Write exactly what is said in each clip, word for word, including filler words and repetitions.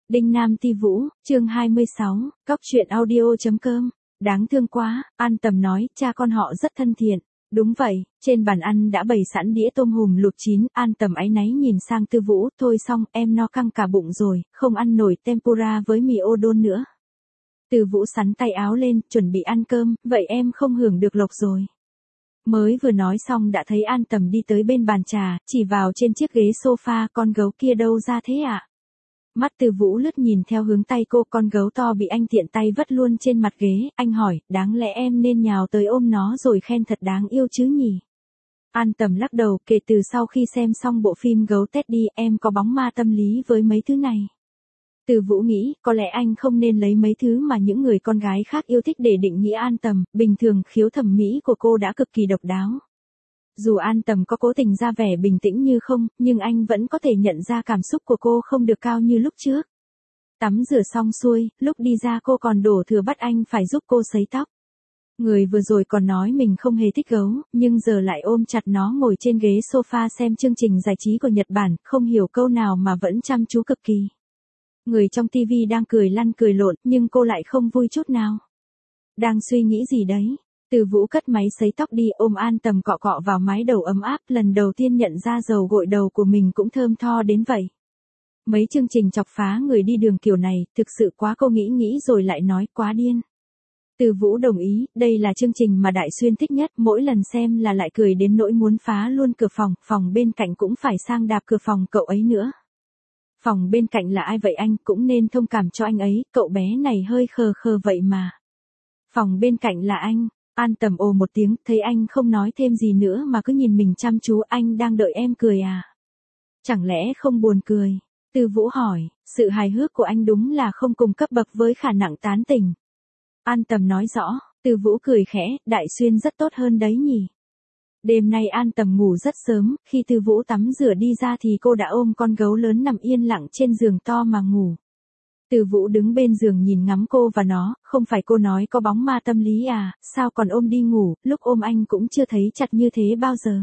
Đinh Nam Ti Vũ, chương hai mươi sáu, cóc truyện audio.com. Đáng thương quá, An Tầm nói, cha con họ rất thân thiện. Đúng vậy, trên bàn ăn đã bày sẵn đĩa tôm hùm luộc chín, An Tầm áy náy nhìn sang Tư Vũ, thôi xong, em no căng cả bụng rồi, không ăn nổi tempura với mì udon nữa. Tư Vũ sắn tay áo lên, chuẩn bị ăn cơm, vậy em không hưởng được lộc rồi. Mới vừa nói xong đã thấy An Tầm đi tới bên bàn trà, chỉ vào trên chiếc ghế sofa, con gấu kia đâu ra thế ạ? À? Mắt Tư Vũ lướt nhìn theo hướng tay cô, con gấu to bị anh tiện tay vất luôn trên mặt ghế, anh hỏi, đáng lẽ em nên nhào tới ôm nó rồi khen thật đáng yêu chứ nhỉ? An Tầm lắc đầu, kể từ sau khi xem xong bộ phim Gấu Teddy, em có bóng ma tâm lý với mấy thứ này. Tư Vũ nghĩ, có lẽ anh không nên lấy mấy thứ mà những người con gái khác yêu thích để định nghĩa An Tầm, bình thường khiếu thẩm mỹ của cô đã cực kỳ độc đáo. Dù An Tầm có cố tình ra vẻ bình tĩnh như không, nhưng anh vẫn có thể nhận ra cảm xúc của cô không được cao như lúc trước. Tắm rửa xong xuôi, lúc đi ra cô còn đổ thừa bắt anh phải giúp cô sấy tóc. Người vừa rồi còn nói mình không hề thích gấu, nhưng giờ lại ôm chặt nó ngồi trên ghế sofa xem chương trình giải trí của Nhật Bản, không hiểu câu nào mà vẫn chăm chú cực kỳ. Người trong tivi đang cười lăn cười lộn, nhưng cô lại không vui chút nào. Đang suy nghĩ gì đấy? Tư Vũ cất máy sấy tóc đi, ôm An Tầm cọ cọ vào mái đầu ấm áp, lần đầu tiên nhận ra dầu gội đầu của mình cũng thơm tho đến vậy. Mấy chương trình chọc phá người đi đường kiểu này, thực sự quá, cô nghĩ nghĩ rồi lại nói, quá điên. Tư Vũ đồng ý, đây là chương trình mà Đại Xuyên thích nhất, mỗi lần xem là lại cười đến nỗi muốn phá luôn cửa phòng, phòng bên cạnh cũng phải sang đạp cửa phòng cậu ấy nữa. Phòng bên cạnh là ai vậy anh, cũng nên thông cảm cho anh ấy, cậu bé này hơi khờ khờ vậy mà. Phòng bên cạnh là anh. An Tầm ồ một tiếng, thấy anh không nói thêm gì nữa mà cứ nhìn mình chăm chú, anh đang đợi em cười à? Chẳng lẽ không buồn cười? Tư Vũ hỏi, sự hài hước của anh đúng là không cùng cấp bậc với khả năng tán tỉnh. An Tầm nói rõ, Tư Vũ cười khẽ, Đại Xuyên rất tốt hơn đấy nhỉ. Đêm nay An Tầm ngủ rất sớm, khi Tư Vũ tắm rửa đi ra thì cô đã ôm con gấu lớn nằm yên lặng trên giường to mà ngủ. Tư Vũ đứng bên giường nhìn ngắm cô và nó, không phải cô nói có bóng ma tâm lý à, sao còn ôm đi ngủ, lúc ôm anh cũng chưa thấy chặt như thế bao giờ.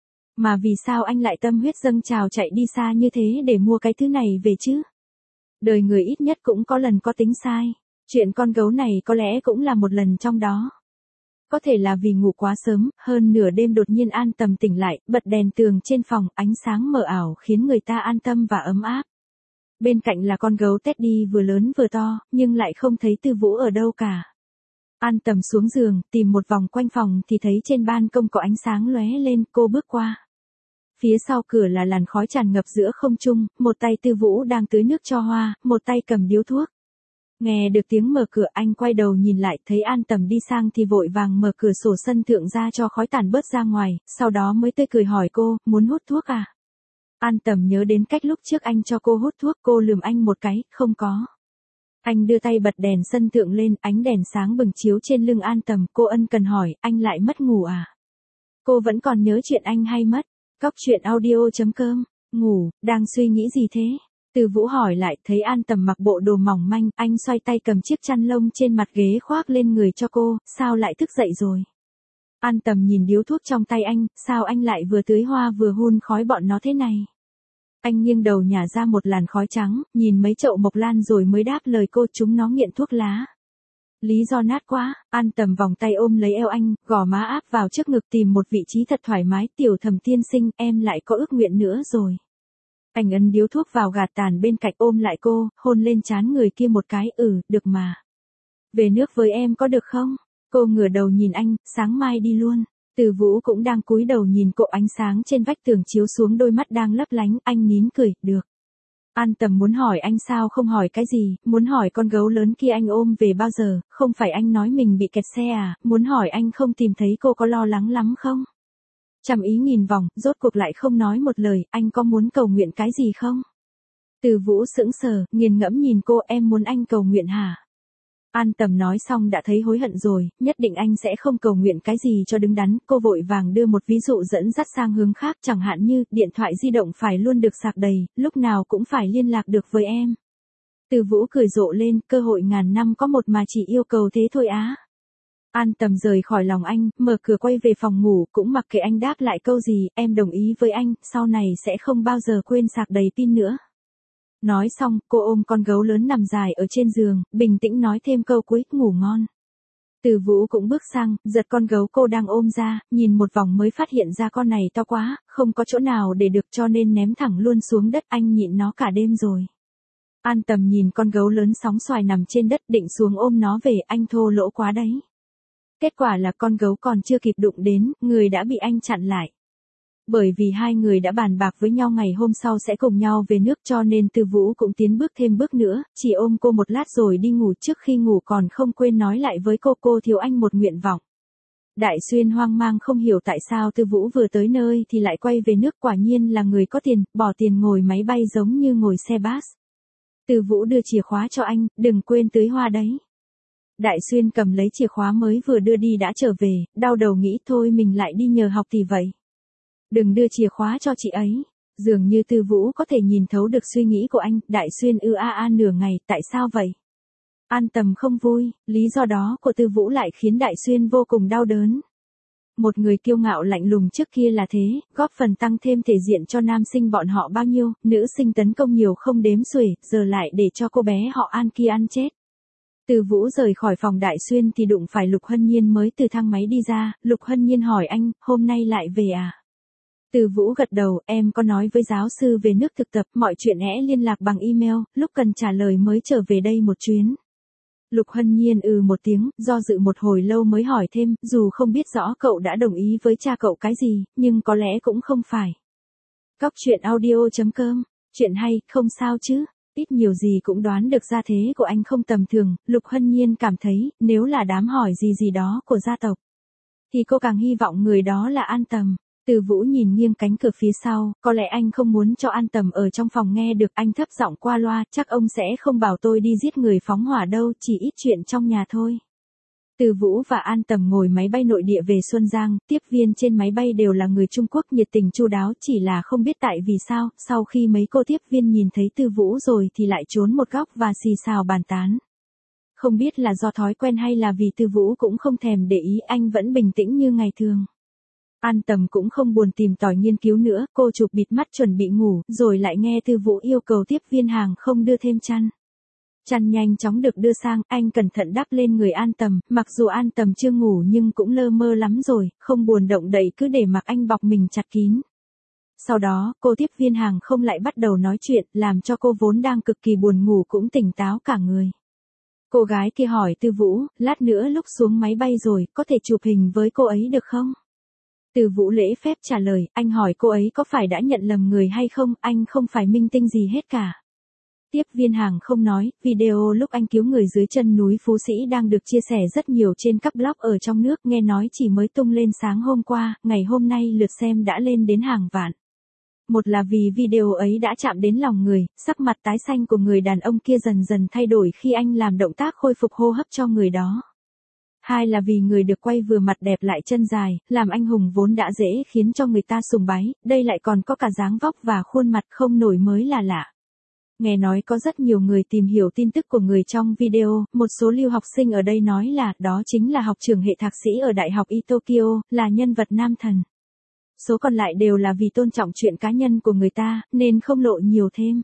Mà vì sao anh lại tâm huyết dâng trào chạy đi xa như thế để mua cái thứ này về chứ? Đời người ít nhất cũng có lần có tính sai, chuyện con gấu này có lẽ cũng là một lần trong đó. Có thể là vì ngủ quá sớm, hơn nửa đêm đột nhiên An Tầm tỉnh lại, bật đèn tường trên phòng, ánh sáng mờ ảo khiến người ta an tâm và ấm áp. Bên cạnh là con gấu Teddy vừa lớn vừa to, nhưng lại không thấy Tư Vũ ở đâu cả. An Tầm xuống giường, tìm một vòng quanh phòng thì thấy trên ban công có ánh sáng lóe lên, cô bước qua. Phía sau cửa là làn khói tràn ngập giữa không trung, một tay Tư Vũ đang tưới nước cho hoa, một tay cầm điếu thuốc. Nghe được tiếng mở cửa, anh quay đầu nhìn lại, thấy An Tầm đi sang thì vội vàng mở cửa sổ sân thượng ra cho khói tàn bớt ra ngoài, sau đó mới tươi cười hỏi cô, muốn hút thuốc à? An Tầm nhớ đến cách lúc trước anh cho cô hút thuốc, cô lườm anh một cái, không có. Anh đưa tay bật đèn sân thượng lên, ánh đèn sáng bừng chiếu trên lưng An Tầm, cô ân cần hỏi, anh lại mất ngủ à? Cô vẫn còn nhớ chuyện anh hay mất. Cóc truyện audio.com, ngủ, đang suy nghĩ gì thế? Tư Vũ hỏi lại, thấy An Tầm mặc bộ đồ mỏng manh, anh xoay tay cầm chiếc chăn lông trên mặt ghế khoác lên người cho cô, sao lại thức dậy rồi? An Tầm nhìn điếu thuốc trong tay anh, sao anh lại vừa tưới hoa vừa hun khói bọn nó thế này? Anh nghiêng đầu nhả ra một làn khói trắng, nhìn mấy chậu mộc lan rồi mới đáp lời cô, chúng nó nghiện thuốc lá. Lý do nát quá, An Tầm vòng tay ôm lấy eo anh, gò má áp vào trước ngực tìm một vị trí thật thoải mái, tiểu Thầm tiên sinh, em lại có ước nguyện nữa rồi. Anh ấn điếu thuốc vào gạt tàn bên cạnh ôm lại cô, hôn lên trán người kia một cái, ừ, được mà. Về nước với em có được không? Cô ngửa đầu nhìn anh, sáng mai đi luôn. Tư Vũ cũng đang cúi đầu nhìn cô, ánh sáng trên vách tường chiếu xuống đôi mắt đang lấp lánh, anh nín cười, được. An Tầm muốn hỏi anh sao không hỏi cái gì, muốn hỏi con gấu lớn kia anh ôm về bao giờ, không phải anh nói mình bị kẹt xe à, muốn hỏi anh không tìm thấy cô có lo lắng lắm không? Trăm ý nghìn vòng, rốt cuộc lại không nói một lời, anh có muốn cầu nguyện cái gì không? Tư Vũ sững sờ, nghiền ngẫm nhìn cô, em muốn anh cầu nguyện hả? An Tầm nói xong đã thấy hối hận rồi, nhất định anh sẽ không cầu nguyện cái gì cho đứng đắn, cô vội vàng đưa một ví dụ dẫn dắt sang hướng khác, chẳng hạn như, điện thoại di động phải luôn được sạc đầy, lúc nào cũng phải liên lạc được với em. Tư Vũ cười rộ lên, cơ hội ngàn năm có một mà chỉ yêu cầu thế thôi á. An Tầm rời khỏi lòng anh, mở cửa quay về phòng ngủ, cũng mặc kệ anh đáp lại câu gì, em đồng ý với anh, sau này sẽ không bao giờ quên sạc đầy pin nữa. Nói xong, cô ôm con gấu lớn nằm dài ở trên giường, bình tĩnh nói thêm câu cuối, ngủ ngon. Từ Vũ cũng bước sang, giật con gấu cô đang ôm ra, nhìn một vòng mới phát hiện ra con này to quá, không có chỗ nào để được cho nên ném thẳng luôn xuống đất, anh nhịn nó cả đêm rồi. An Tầm nhìn con gấu lớn sóng xoài nằm trên đất định xuống ôm nó về, anh thô lỗ quá đấy. Kết quả là con gấu còn chưa kịp đụng đến, người đã bị anh chặn lại. Bởi vì hai người đã bàn bạc với nhau ngày hôm sau sẽ cùng nhau về nước cho nên Từ Vũ cũng tiến bước thêm bước nữa, chỉ ôm cô một lát rồi đi ngủ, trước khi ngủ còn không quên nói lại với cô cô thiếu anh một nguyện vọng. Đại Xuyên hoang mang không hiểu tại sao Từ Vũ vừa tới nơi thì lại quay về nước, quả nhiên là người có tiền, bỏ tiền ngồi máy bay giống như ngồi xe bus. Từ Vũ đưa chìa khóa cho anh, đừng quên tưới hoa đấy. Đại Xuyên cầm lấy chìa khóa mới vừa đưa đi đã trở về, đau đầu nghĩ thôi mình lại đi nhờ học thì vậy. Đừng đưa chìa khóa cho chị ấy. Dường như Từ Vũ có thể nhìn thấu được suy nghĩ của anh, Đại Xuyên ư a a nửa ngày, tại sao vậy? An Tầm không vui, lý do đó của Từ Vũ lại khiến Đại Xuyên vô cùng đau đớn. Một người kiêu ngạo lạnh lùng trước kia là thế, góp phần tăng thêm thể diện cho nam sinh bọn họ bao nhiêu, nữ sinh tấn công nhiều không đếm xuể, giờ lại để cho cô bé họ An kia ăn chết. Từ Vũ rời khỏi phòng Đại Xuyên thì đụng phải Lục Hân Nhiên mới từ thang máy đi ra, Lục Hân Nhiên hỏi anh, hôm nay lại về à? Từ Vũ gật đầu, em có nói với giáo sư về nước thực tập, mọi chuyện hẽ liên lạc bằng email, lúc cần trả lời mới trở về đây một chuyến. Lục Hân Nhiên ừ một tiếng, do dự một hồi lâu mới hỏi thêm, dù không biết rõ cậu đã đồng ý với cha cậu cái gì, nhưng có lẽ cũng không phải. Cóc truyện audio chấm com, chuyện hay, không sao chứ, ít nhiều gì cũng đoán được gia thế của anh không tầm thường, Lục Hân Nhiên cảm thấy, nếu là đám hỏi gì gì đó của gia tộc, thì cô càng hy vọng người đó là An Tầm. Từ Vũ nhìn nghiêng cánh cửa phía sau, có lẽ anh không muốn cho An Tầm ở trong phòng nghe được, anh thấp giọng qua loa, chắc ông sẽ không bảo tôi đi giết người phóng hỏa đâu, chỉ ít chuyện trong nhà thôi. Từ Vũ và An Tầm ngồi máy bay nội địa về Xuân Giang, tiếp viên trên máy bay đều là người Trung Quốc nhiệt tình chu đáo, chỉ là không biết tại vì sao, sau khi mấy cô tiếp viên nhìn thấy Từ Vũ rồi thì lại trốn một góc và xì xào bàn tán. Không biết là do thói quen hay là vì Từ Vũ cũng không thèm để ý, anh vẫn bình tĩnh như ngày thường. An Tầm cũng không buồn tìm tòi nghiên cứu nữa, cô chụp bịt mắt chuẩn bị ngủ, rồi lại nghe Từ Vũ yêu cầu tiếp viên hàng không đưa thêm chăn. Chăn nhanh chóng được đưa sang, anh cẩn thận đắp lên người An Tầm, mặc dù An Tầm chưa ngủ nhưng cũng lơ mơ lắm rồi, không buồn động đậy cứ để mặc anh bọc mình chặt kín. Sau đó, cô tiếp viên hàng không lại bắt đầu nói chuyện, làm cho cô vốn đang cực kỳ buồn ngủ cũng tỉnh táo cả người. Cô gái kia hỏi Từ Vũ, lát nữa lúc xuống máy bay rồi, có thể chụp hình với cô ấy được không? Từ Vũ lễ phép trả lời, anh hỏi cô ấy có phải đã nhận lầm người hay không, anh không phải minh tinh gì hết cả. Tiếp viên hàng không nói, video lúc anh cứu người dưới chân núi Phú Sĩ đang được chia sẻ rất nhiều trên các blog ở trong nước, nghe nói chỉ mới tung lên sáng hôm qua, ngày hôm nay lượt xem đã lên đến hàng vạn. Một là vì video ấy đã chạm đến lòng người, sắc mặt tái xanh của người đàn ông kia dần dần thay đổi khi anh làm động tác khôi phục hô hấp cho người đó. Hai là vì người được quay vừa mặt đẹp lại chân dài, làm anh hùng vốn đã dễ khiến cho người ta sùng bái, đây lại còn có cả dáng vóc và khuôn mặt không nổi mới là lạ. Nghe nói có rất nhiều người tìm hiểu tin tức của người trong video, một số lưu học sinh ở đây nói là đó chính là học trưởng hệ thạc sĩ ở Đại học Y Tokyo, là nhân vật nam thần. Số còn lại đều là vì tôn trọng chuyện cá nhân của người ta, nên không lộ nhiều thêm.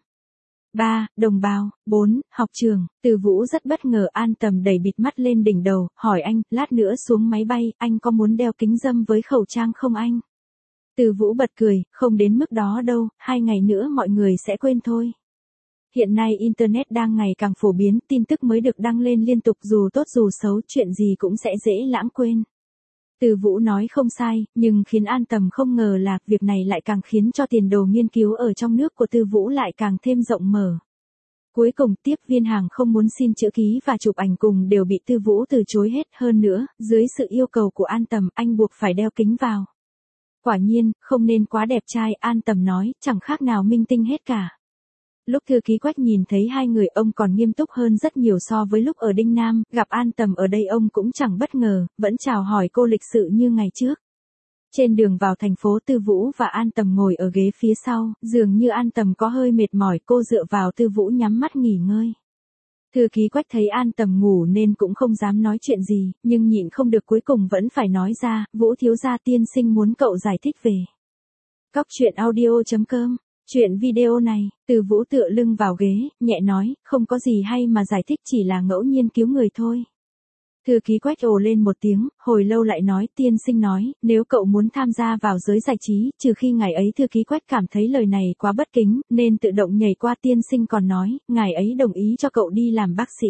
ba. Đồng bào. bốn. Học trường. Từ Vũ rất bất ngờ, An Tầm đẩy bịt mắt lên đỉnh đầu, hỏi anh, lát nữa xuống máy bay, anh có muốn đeo kính râm với khẩu trang không anh? Từ Vũ bật cười, không đến mức đó đâu, hai ngày nữa mọi người sẽ quên thôi. Hiện nay Internet đang ngày càng phổ biến, tin tức mới được đăng lên liên tục, dù tốt dù xấu, chuyện gì cũng sẽ dễ lãng quên. Từ Vũ nói không sai, nhưng khiến An Tầm không ngờ là việc này lại càng khiến cho tiền đồ nghiên cứu ở trong nước của Từ Vũ lại càng thêm rộng mở. Cuối cùng tiếp viên hàng không muốn xin chữ ký và chụp ảnh cùng đều bị Từ Vũ từ chối hết, hơn nữa, dưới sự yêu cầu của An Tầm, anh buộc phải đeo kính vào. Quả nhiên, không nên quá đẹp trai, An Tầm nói, chẳng khác nào minh tinh hết cả. Lúc thư ký Quách nhìn thấy hai người, ông còn nghiêm túc hơn rất nhiều so với lúc ở Đinh Nam, gặp An Tầm ở đây ông cũng chẳng bất ngờ, vẫn chào hỏi cô lịch sự như ngày trước. Trên đường vào thành phố, Từ Vũ và An Tầm ngồi ở ghế phía sau, dường như An Tầm có hơi mệt mỏi, cô dựa vào Từ Vũ nhắm mắt nghỉ ngơi. Thư ký Quách thấy An Tầm ngủ nên cũng không dám nói chuyện gì, nhưng nhịn không được cuối cùng vẫn phải nói ra, Vũ thiếu gia tiên sinh muốn cậu giải thích về. Cóc truyện audio chấm com Chuyện video này, Từ Vũ tựa lưng vào ghế, nhẹ nói, không có gì hay mà giải thích, chỉ là ngẫu nhiên cứu người thôi. Thư ký Quách ồ lên một tiếng, hồi lâu lại nói, tiên sinh nói, nếu cậu muốn tham gia vào giới giải trí, trừ khi ngày ấy thư ký Quách cảm thấy lời này quá bất kính, nên tự động nhảy qua, tiên sinh còn nói, ngài ấy đồng ý cho cậu đi làm bác sĩ.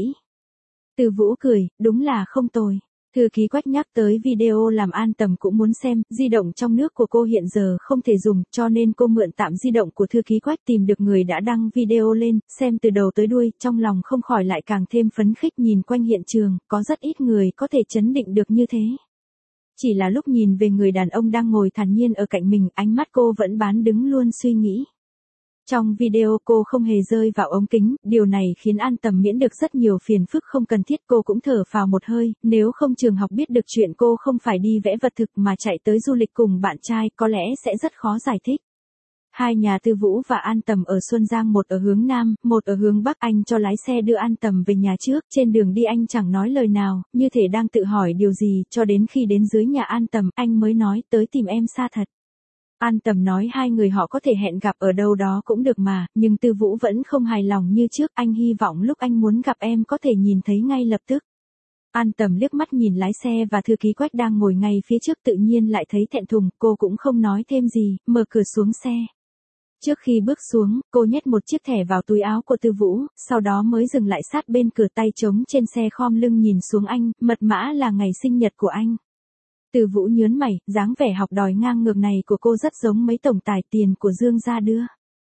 Từ Vũ cười, đúng là không tồi. Thư ký Quách nhắc tới video làm An Tầm cũng muốn xem, di động trong nước của cô hiện giờ không thể dùng, cho nên cô mượn tạm di động của thư ký Quách tìm được người đã đăng video lên, xem từ đầu tới đuôi, trong lòng không khỏi lại càng thêm phấn khích, nhìn quanh hiện trường, có rất ít người có thể chấn định được như thế. Chỉ là lúc nhìn về người đàn ông đang ngồi thản nhiên ở cạnh mình, ánh mắt cô vẫn bán đứng luôn suy nghĩ. Trong video cô không hề rơi vào ống kính, điều này khiến An Tầm miễn được rất nhiều phiền phức không cần thiết, cô cũng thở phào một hơi, nếu không trường học biết được chuyện cô không phải đi vẽ vật thực mà chạy tới du lịch cùng bạn trai, có lẽ sẽ rất khó giải thích. Hai nhà Từ Vũ và An Tầm ở Xuân Giang, một ở hướng Nam, một ở hướng Bắc, anh cho lái xe đưa An Tầm về nhà trước, trên đường đi anh chẳng nói lời nào, như thể đang tự hỏi điều gì, cho đến khi đến dưới nhà An Tầm, anh mới nói, tới tìm em xa thật. An Tầm nói hai người họ có thể hẹn gặp ở đâu đó cũng được mà, nhưng Từ Vũ vẫn không hài lòng như trước, anh hy vọng lúc anh muốn gặp em có thể nhìn thấy ngay lập tức. An Tầm liếc mắt nhìn lái xe và thư ký Quách đang ngồi ngay phía trước, tự nhiên lại thấy thẹn thùng, cô cũng không nói thêm gì, mở cửa xuống xe. Trước khi bước xuống, cô nhét một chiếc thẻ vào túi áo của Từ Vũ, sau đó mới dừng lại sát bên cửa, tay trống trên xe khom lưng nhìn xuống anh, mật mã là ngày sinh nhật của anh. Từ Vũ nhớn mày, dáng vẻ học đòi ngang ngược này của cô rất giống mấy tổng tài tiền của Dương gia đưa.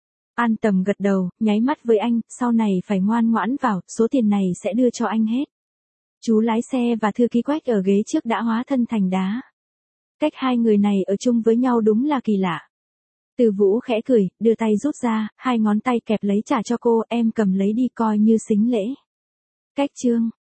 An Tầm gật đầu, nháy mắt với anh, sau này phải ngoan ngoãn vào, số tiền này sẽ đưa cho anh hết. Chú lái xe và thư ký Quách ở ghế trước đã hóa thân thành đá. Cách hai người này ở chung với nhau đúng là kỳ lạ. Từ Vũ khẽ cười, đưa tay rút ra, hai ngón tay kẹp lấy trả cho cô, em cầm lấy đi coi như sính lễ. Cách chương